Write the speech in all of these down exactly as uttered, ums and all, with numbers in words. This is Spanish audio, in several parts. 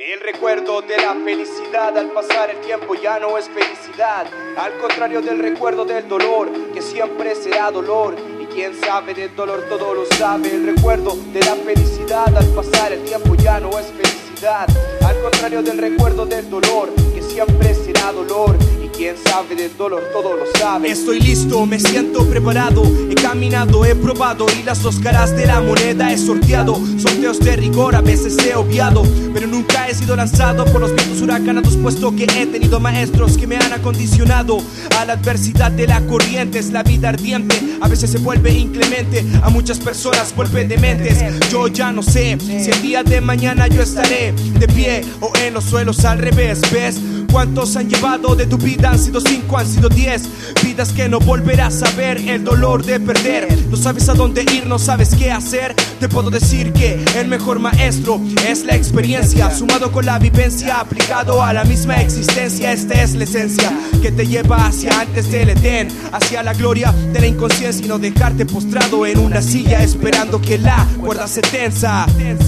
El recuerdo de la felicidad al pasar el tiempo ya no es felicidad. Al contrario del recuerdo del dolor, que siempre será dolor. Y quien sabe del dolor todo lo sabe. El recuerdo de la felicidad al pasar el tiempo ya no es felicidad. Al contrario del recuerdo del dolor, que siempre será dolor. Y quien sabe del dolor todo lo sabe. Estoy listo, me siento preparado. He caminado, he probado y las dos caras de la moneda he sorteado. Sorteos de rigor a veces he obviado, pero nunca he sido lanzado por los vientos huracanados, puesto que he tenido maestros que me han acondicionado a la adversidad de la corriente. Es la vida ardiente, a veces se vuelve inclemente, a muchas personas vuelve dementes. Yo ya no sé si el día de mañana yo estaré de pie o en los suelos al revés. ¿Ves? ¿Cuántos han llevado de tu vida? Han sido cinco, han sido diez vidas que no volverás a ver. El dolor de perder, no sabes a dónde ir, no sabes qué hacer. Te puedo decir que el mejor maestro es la experiencia, sumado con la vivencia, aplicado a la misma existencia. Esta es la esencia que te lleva hacia antes del Edén, hacia la gloria de la inconsciencia, y no dejarte postrado en una silla esperando que la cuerda se tensa.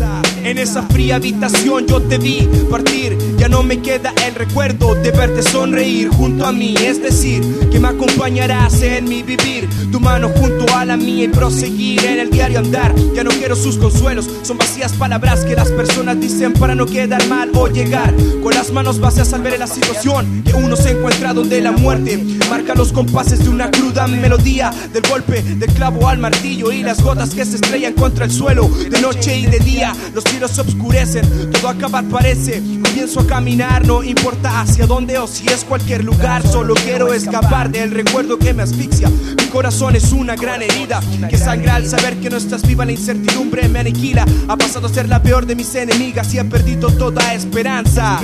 En esa fría habitación yo te vi partir, ya no me queda el recuerdo de verte sonreír junto a mí, es decir, que me acompañarás en mi vivir, tu mano junto a la mía y proseguir en el diario andar. Ya no quiero sus consuelos, son vacías palabras que las personas dicen para no quedar mal o llegar con las manos vacías al ver en la situación que uno se encuentra donde la muerte marca los compases de una cruda melodía, del golpe del clavo al martillo y las gotas que se estrellan contra el suelo. De noche y de día los cielos se oscurecen, todo acabar parece. Comienzo a caminar, no importa hacia dónde o si es cualquier lugar, solo quiero escapar del recuerdo que me asfixia. Mi corazón es una gran herida que sangra al saber que no estás viva. La incertidumbre me aniquila, ha pasado a ser la peor de mis enemigas y he perdido toda esperanza.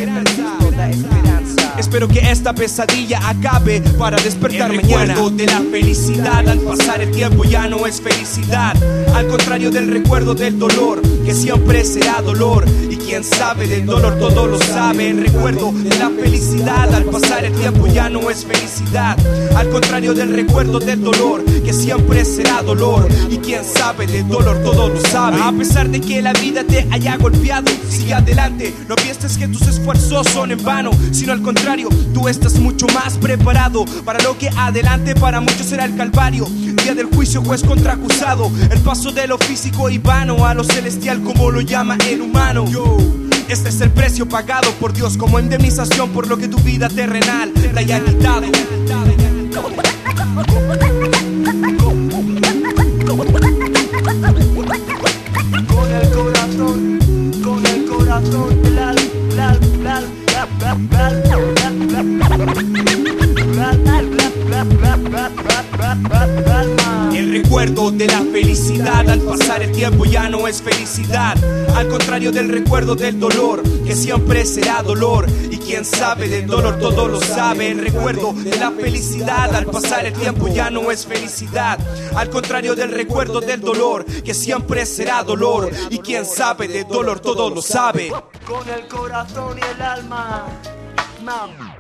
Espero que esta pesadilla acabe para despertar el mañana. El recuerdo de la felicidad al pasar el tiempo ya no es felicidad. Al contrario del recuerdo del dolor, que siempre será dolor. Y quien sabe del dolor todo lo sabe. El recuerdo de la felicidad al pasar el tiempo ya no es felicidad. Al contrario del recuerdo del dolor, que siempre será dolor. Y quien sabe del dolor todo lo sabe. A pesar de que la vida te haya golpeado, sigue adelante, no pienses que tus esfuerzos son en vano, sino al contrario, tú estás mucho más preparado para lo que adelante para muchos será el calvario. Día del juicio, juez contra acusado, el paso de lo físico y vano a lo celestial, como lo llama el humano. Yo, este es el precio pagado por Dios como indemnización por lo que tu vida terrenal te haya quitado. Con el corazón, con el corazón, la, la, la, la, la, El recuerdo de la felicidad al pasar el tiempo ya no es felicidad. Al contrario del recuerdo del dolor, que siempre será dolor. Y quien sabe del dolor todo lo sabe. El recuerdo de la felicidad al pasar el tiempo ya no es felicidad. Al contrario del recuerdo del dolor, que siempre será dolor. Y quien sabe del dolor todo lo sabe. Con el corazón y el alma, mam.